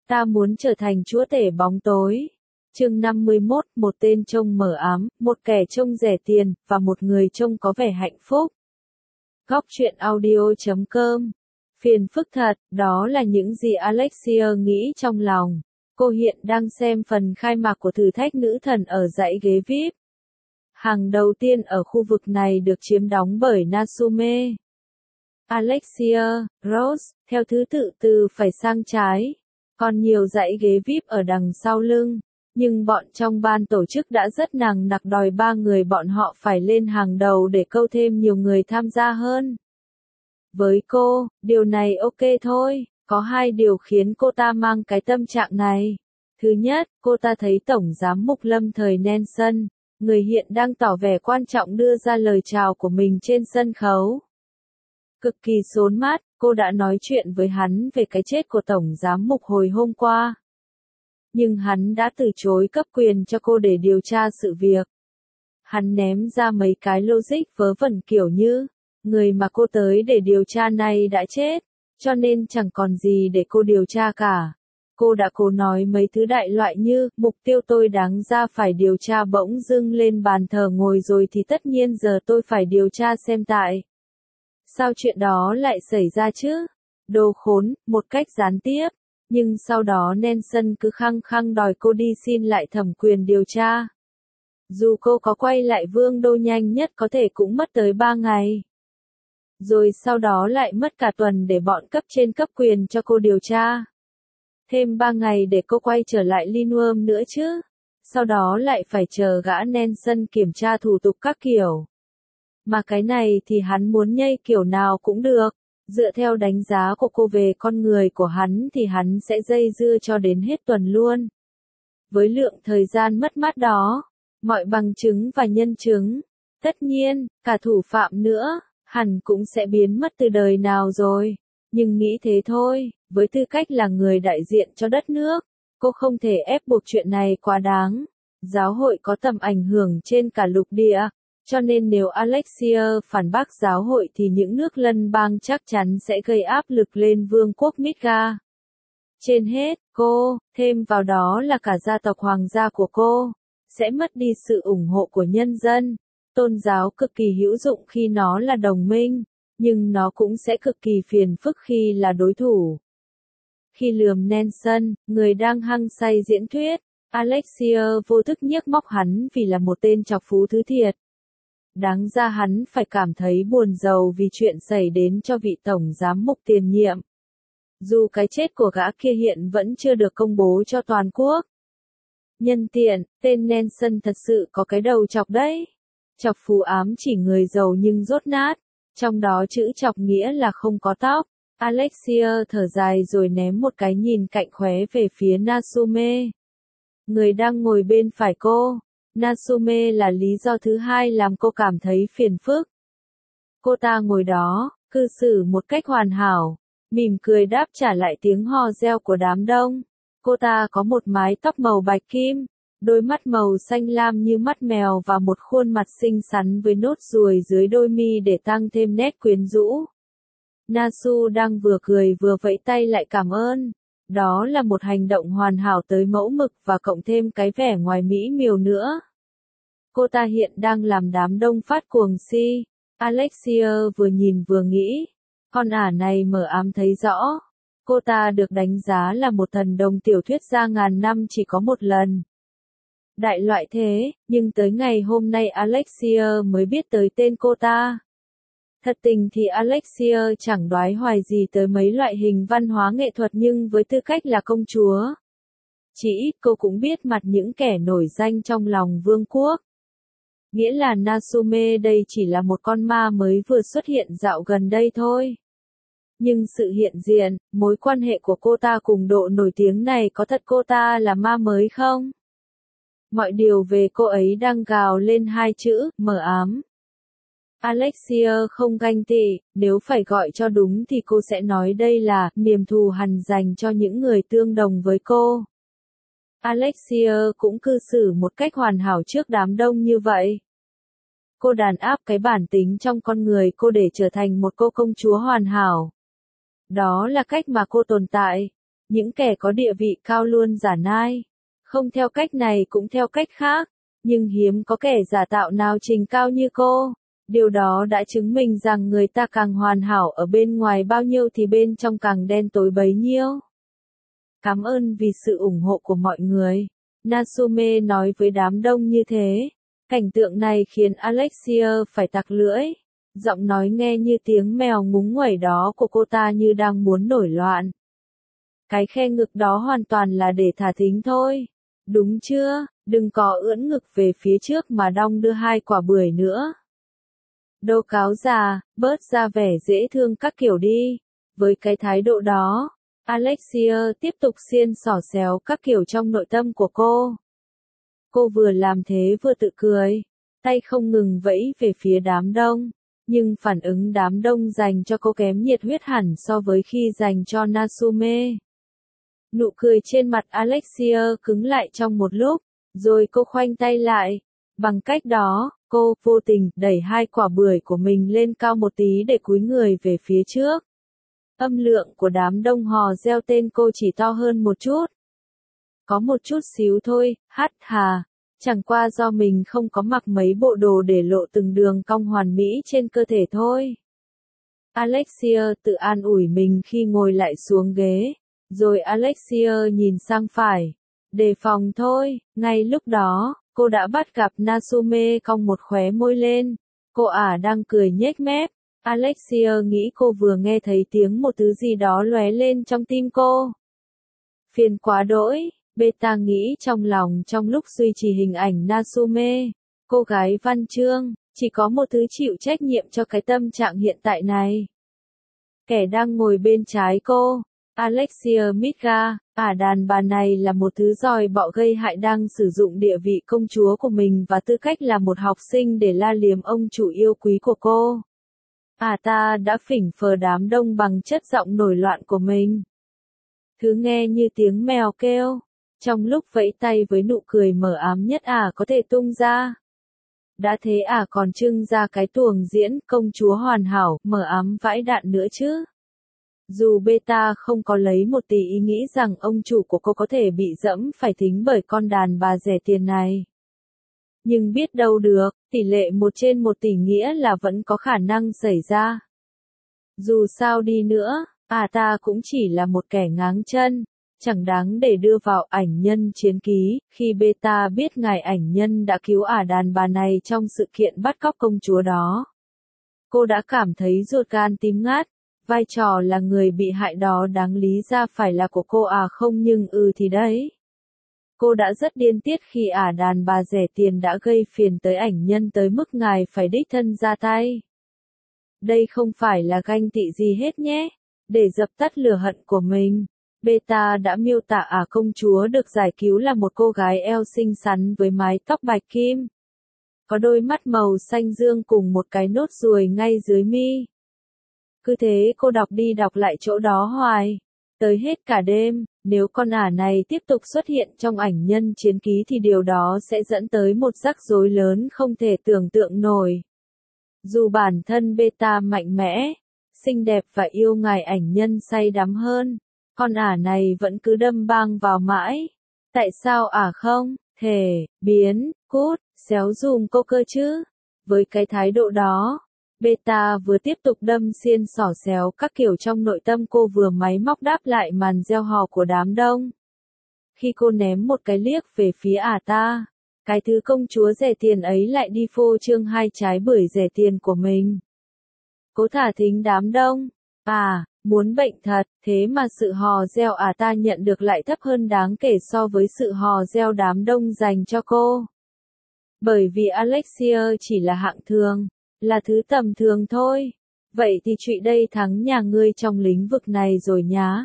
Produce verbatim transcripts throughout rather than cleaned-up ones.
Ta muốn trở thành chúa tể bóng tối. Chương năm mươi mốt, một tên trông mờ ám, một kẻ trông rẻ tiền, và một người trông có vẻ hạnh phúc. Góc truyện audio chấm com. Phiền phức thật, đó là những gì Alexia nghĩ trong lòng. Cô hiện đang xem phần khai mạc của thử thách nữ thần ở dãy ghế vi ai pi. Hàng đầu tiên ở khu vực này được chiếm đóng bởi Natsume, Alexia, Rose, theo thứ tự từ phải sang trái. Còn nhiều dãy ghế vi ai pi ở đằng sau lưng. Nhưng bọn trong ban tổ chức đã rất nằng nặc đòi ba người bọn họ phải lên hàng đầu để câu thêm nhiều người tham gia hơn. Với cô, điều này ok thôi, có hai điều khiến cô ta mang cái tâm trạng này. Thứ nhất, cô ta thấy Tổng Giám mục lâm thời Nelson, người hiện đang tỏ vẻ quan trọng đưa ra lời chào của mình trên sân khấu. Cực kỳ xốn mát, cô đã nói chuyện với hắn về cái chết của Tổng Giám mục hồi hôm qua. Nhưng hắn đã từ chối cấp quyền cho cô để điều tra sự việc. Hắn ném ra mấy cái logic vớ vẩn kiểu như, người mà cô tới để điều tra này đã chết, cho nên chẳng còn gì để cô điều tra cả. Cô đã cố nói mấy thứ đại loại như, mục tiêu tôi đáng ra phải điều tra bỗng dưng lên bàn thờ ngồi rồi thì tất nhiên giờ tôi phải điều tra xem tại sao chuyện đó lại xảy ra chứ? Đồ khốn, một cách gián tiếp. Nhưng sau đó Nelson cứ khăng khăng đòi cô đi xin lại thẩm quyền điều tra. Dù cô có quay lại vương đô nhanh nhất có thể cũng mất tới ba ngày. Rồi sau đó lại mất cả tuần để bọn cấp trên cấp quyền cho cô điều tra. Thêm ba ngày để cô quay trở lại Linuum nữa chứ. Sau đó lại phải chờ gã Nelson kiểm tra thủ tục các kiểu. Mà cái này thì hắn muốn nhây kiểu nào cũng được. Dựa theo đánh giá của cô về con người của hắn thì hắn sẽ dây dưa cho đến hết tuần luôn. Với lượng thời gian mất mát đó, mọi bằng chứng và nhân chứng, tất nhiên, cả thủ phạm nữa, hẳn cũng sẽ biến mất từ đời nào rồi. Nhưng nghĩ thế thôi, với tư cách là người đại diện cho đất nước, cô không thể ép buộc chuyện này quá đáng. Giáo hội có tầm ảnh hưởng trên cả lục địa. Cho nên nếu Alexia phản bác giáo hội thì những nước lân bang chắc chắn sẽ gây áp lực lên vương quốc Midgar. Trên hết, cô, thêm vào đó là cả gia tộc hoàng gia của cô, sẽ mất đi sự ủng hộ của nhân dân. Tôn giáo cực kỳ hữu dụng khi nó là đồng minh, nhưng nó cũng sẽ cực kỳ phiền phức khi là đối thủ. Khi lườm Nelson, người đang hăng say diễn thuyết, Alexia vô thức nhiếc móc hắn vì là một tên chọc phú thứ thiệt. Đáng ra hắn phải cảm thấy buồn rầu vì chuyện xảy đến cho vị tổng giám mục tiền nhiệm. Dù cái chết của gã kia hiện vẫn chưa được công bố cho toàn quốc. Nhân tiện, tên Nelson thật sự có cái đầu chọc đấy. Chọc phú ám chỉ người giàu nhưng dốt nát. Trong đó chữ chọc nghĩa là không có tóc. Alexia thở dài rồi ném một cái nhìn cạnh khóe về phía Natsume, người đang ngồi bên phải cô. Natsume là lý do thứ hai làm cô cảm thấy phiền phức. Cô ta ngồi đó, cư xử một cách hoàn hảo, mỉm cười đáp trả lại tiếng hò reo của đám đông. Cô ta có một mái tóc màu bạch kim, đôi mắt màu xanh lam như mắt mèo và một khuôn mặt xinh xắn với nốt ruồi dưới đôi mi để tăng thêm nét quyến rũ. Nasu đang vừa cười vừa vẫy tay lại cảm ơn. Đó là một hành động hoàn hảo tới mẫu mực và cộng thêm cái vẻ ngoài mỹ miều nữa. Cô ta hiện đang làm đám đông phát cuồng si. Alexia vừa nhìn vừa nghĩ. Con ả này mờ ám thấy rõ. Cô ta được đánh giá là một thần đồng tiểu thuyết gia ngàn năm chỉ có một lần. Đại loại thế, nhưng tới ngày hôm nay Alexia mới biết tới tên cô ta. Thật tình thì Alexia chẳng đoái hoài gì tới mấy loại hình văn hóa nghệ thuật nhưng với tư cách là công chúa, chỉ ít cô cũng biết mặt những kẻ nổi danh trong lòng vương quốc. Nghĩa là Natsume đây chỉ là một con ma mới vừa xuất hiện dạo gần đây thôi. Nhưng sự hiện diện, mối quan hệ của cô ta cùng độ nổi tiếng này có thật cô ta là ma mới không? Mọi điều về cô ấy đang gào lên hai chữ, mờ ám. Alexia không ganh tị, nếu phải gọi cho đúng thì cô sẽ nói đây là niềm thù hằn dành cho những người tương đồng với cô. Alexia cũng cư xử một cách hoàn hảo trước đám đông như vậy. Cô đàn áp cái bản tính trong con người cô để trở thành một cô công chúa hoàn hảo. Đó là cách mà cô tồn tại. Những kẻ có địa vị cao luôn giả nai. Không theo cách này cũng theo cách khác. Nhưng hiếm có kẻ giả tạo nào trình cao như cô. Điều đó đã chứng minh rằng người ta càng hoàn hảo ở bên ngoài bao nhiêu thì bên trong càng đen tối bấy nhiêu. Cảm ơn vì sự ủng hộ của mọi người. Natsume nói với đám đông như thế. Cảnh tượng này khiến Alexia phải tặc lưỡi. Giọng nói nghe như tiếng mèo ngúng nguẩy đó của cô ta như đang muốn nổi loạn. Cái khe ngực đó hoàn toàn là để thả thính thôi. Đúng chưa? Đừng có ưỡn ngực về phía trước mà đong đưa hai quả bưởi nữa. Đồ cáo già, bớt ra vẻ dễ thương các kiểu đi. Với cái thái độ đó, Alexia tiếp tục xiên xỏ xéo các kiểu trong nội tâm của cô. Cô vừa làm thế vừa tự cười, tay không ngừng vẫy về phía đám đông. Nhưng phản ứng đám đông dành cho cô kém nhiệt huyết hẳn so với khi dành cho Natsume. Nụ cười trên mặt Alexia cứng lại trong một lúc, rồi cô khoanh tay lại. Bằng cách đó, cô vô tình đẩy hai quả bưởi của mình lên cao một tí để cúi người về phía trước. Âm lượng của đám đông hò reo tên cô chỉ to hơn một chút. Có một chút xíu thôi, hắt hà. Chẳng qua do mình không có mặc mấy bộ đồ để lộ từng đường cong hoàn mỹ trên cơ thể thôi. Alexia tự an ủi mình khi ngồi lại xuống ghế. Rồi Alexia nhìn sang phải. Đề phòng thôi, ngay lúc đó, cô đã bắt gặp Natsume cong một khóe môi lên. Cô ả đang cười nhếch mép. Alexia nghĩ cô vừa nghe thấy tiếng một thứ gì đó lóe lên trong tim cô. Phiền quá đỗi, Beta nghĩ trong lòng trong lúc duy trì hình ảnh Natsume. Cô gái văn chương, chỉ có một thứ chịu trách nhiệm cho cái tâm trạng hiện tại này. Kẻ đang ngồi bên trái cô. Alexia Midga, ả đàn bà này là một thứ giòi bọ gây hại đang sử dụng địa vị công chúa của mình và tư cách là một học sinh để la liếm ông chủ yêu quý của cô. Ả ta đã phỉnh phờ đám đông bằng chất giọng nổi loạn của mình. Thứ nghe như tiếng mèo kêu, trong lúc vẫy tay với nụ cười mờ ám nhất ả có thể tung ra. Đã thế ả còn trưng ra cái tuồng diễn công chúa hoàn hảo, mờ ám vãi đạn nữa chứ. Dù Beta không có lấy một tí ý nghĩ rằng ông chủ của cô có thể bị dẫm phải thính bởi con đàn bà rẻ tiền này. Nhưng biết đâu được, tỷ lệ một trên một tỷ nghĩa là vẫn có khả năng xảy ra. Dù sao đi nữa, à ta cũng chỉ là một kẻ ngáng chân, chẳng đáng để đưa vào ảnh nhân chiến ký, khi Beta biết ngài ảnh nhân đã cứu ả đàn bà này trong sự kiện bắt cóc công chúa đó. Cô đã cảm thấy ruột gan tím ngát. Vai trò là người bị hại đó đáng lý ra phải là của cô à không nhưng ừ thì đấy. Cô đã rất điên tiết khi ả đàn bà rẻ tiền đã gây phiền tới ảnh nhân tới mức ngài phải đích thân ra tay. Đây không phải là ganh tị gì hết nhé. Để dập tắt lửa hận của mình, Beta đã miêu tả ả công chúa được giải cứu là một cô gái eo xinh xắn với mái tóc bạch kim. Có đôi mắt màu xanh dương cùng một cái nốt ruồi ngay dưới mi. Cứ thế cô đọc đi đọc lại chỗ đó hoài. Tới hết cả đêm, nếu con ả này tiếp tục xuất hiện trong ảnh nhân chiến ký thì điều đó sẽ dẫn tới một rắc rối lớn không thể tưởng tượng nổi. Dù bản thân Beta mạnh mẽ, xinh đẹp và yêu ngài ảnh nhân say đắm hơn, con ả này vẫn cứ đâm bang vào mãi. Tại sao ả không thể biến, cút, xéo dùm cô cơ chứ? Với cái thái độ đó, Beta vừa tiếp tục đâm xiên xỏ xéo các kiểu trong nội tâm cô vừa máy móc đáp lại màn reo hò của đám đông. Khi cô ném một cái liếc về phía ả ta, cái thứ công chúa rẻ tiền ấy lại đi phô trương hai trái bưởi rẻ tiền của mình. Cố thả thính đám đông. À, muốn bệnh thật, thế mà sự hò reo ả ta nhận được lại thấp hơn đáng kể so với sự hò reo đám đông dành cho cô. Bởi vì Alexia chỉ là hạng thường. Là thứ tầm thường thôi. Vậy thì trụy đây thắng nhà ngươi trong lĩnh vực này rồi nhá.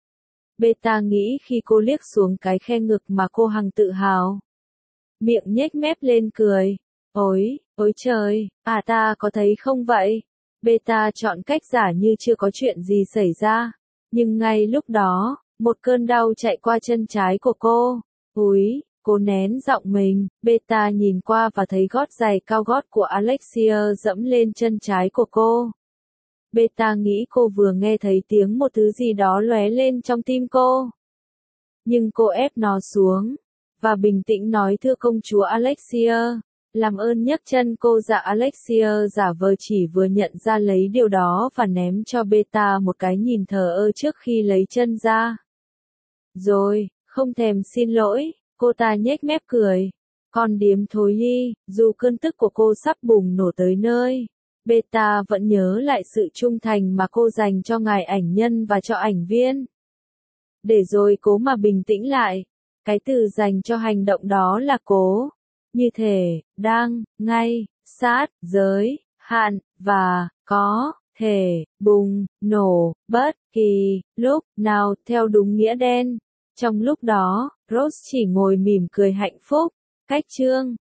Beta nghĩ khi cô liếc xuống cái khe ngực mà cô hằng tự hào. Miệng nhếch mép lên cười. Ôi, ôi trời, à ta có thấy không vậy? Beta chọn cách giả như chưa có chuyện gì xảy ra. Nhưng ngay lúc đó, một cơn đau chạy qua chân trái của cô. Úi! Cô nén giọng mình, Beta nhìn qua và thấy gót giày cao gót của Alexia dẫm lên chân trái của cô. Beta nghĩ cô vừa nghe thấy tiếng một thứ gì đó lóe lên trong tim cô. Nhưng cô ép nó xuống, và bình tĩnh nói thưa công chúa Alexia, làm ơn nhấc chân cô. Dạ Alexia giả vờ chỉ vừa nhận ra lấy điều đó và ném cho Beta một cái nhìn thờ ơ trước khi lấy chân ra. Rồi, không thèm xin lỗi, cô ta nhếch mép cười. Con điếm thối ly, dù cơn tức của cô sắp bùng nổ tới nơi, Beta vẫn nhớ lại sự trung thành mà cô dành cho ngài ảnh nhân và cho ảnh viên. Để rồi cố mà bình tĩnh lại, cái từ dành cho hành động đó là cố, như thể, đang, ngay, sát, giới, hạn, và, có, thể, bùng, nổ, bất kỳ, lúc, nào, theo đúng nghĩa đen. Trong lúc đó, Rose chỉ ngồi mỉm cười hạnh phúc. Cách chương